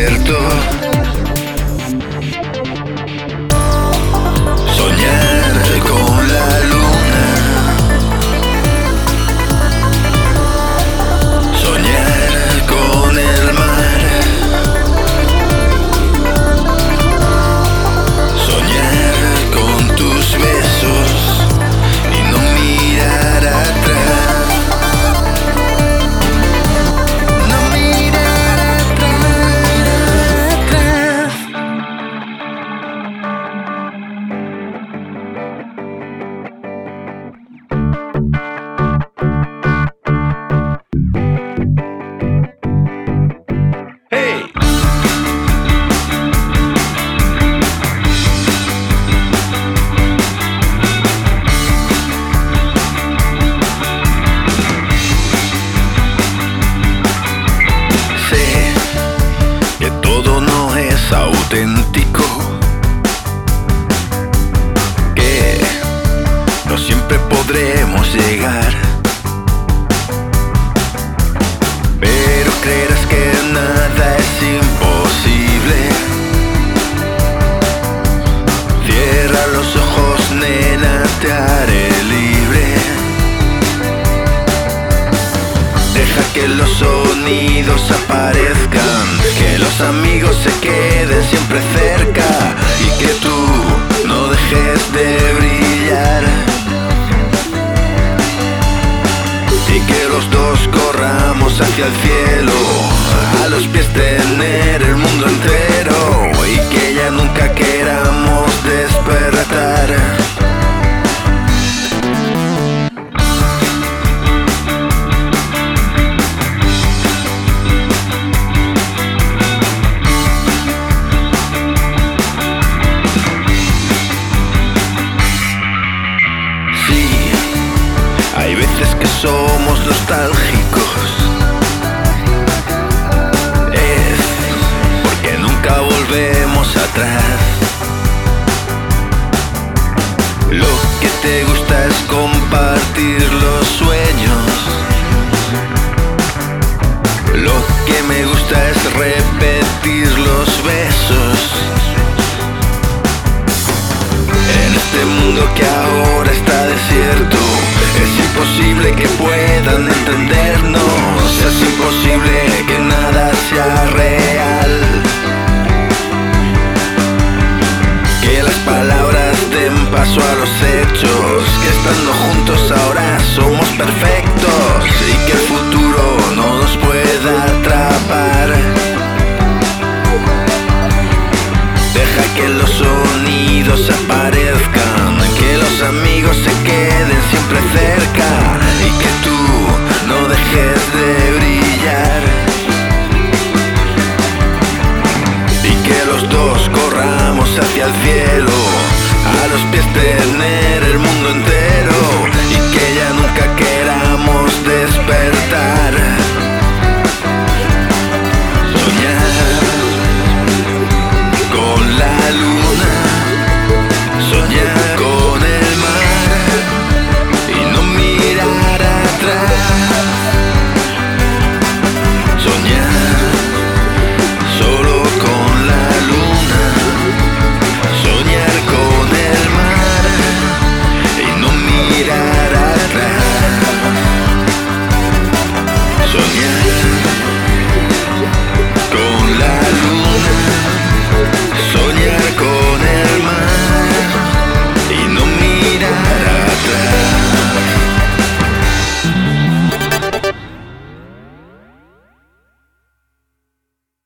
desierto. Soñar con la luna. Soñar con el mar. Soñar con tus besos y no mirar atrás. No mirar atrás. Hey. Sé que todo no es auténtico, que no siempre podremos llegar, pero creerás que nada es imposible. Cierra los ojos, nena, te haré libre. Deja que los sonidos aparezcan, que los amigos se queden siempre cerca y que tú no dejes de brillar. Y que los dos corramos hacia el cielo, a los pies tener el mundo entero y que ya nunca queramos despertar. Sí, hay veces que somos nostálgicos. Es porque nunca volvemos atrás. Lo que te gusta es compartir los sueños. Lo que me gusta es repetir los besos. En este mundo que ahora está desierto, es imposible que puedan entendernos. Es imposible que nada sea real. Que las palabras den paso a los hechos, que estando juntos ahora somos perfectos y que el futuro no nos pueda atrapar. Deja que los sonidos aparezcan, que los amigos se queden siempre cerca y que tú no dejes de brillar. Y que los dos corramos hacia el cielo,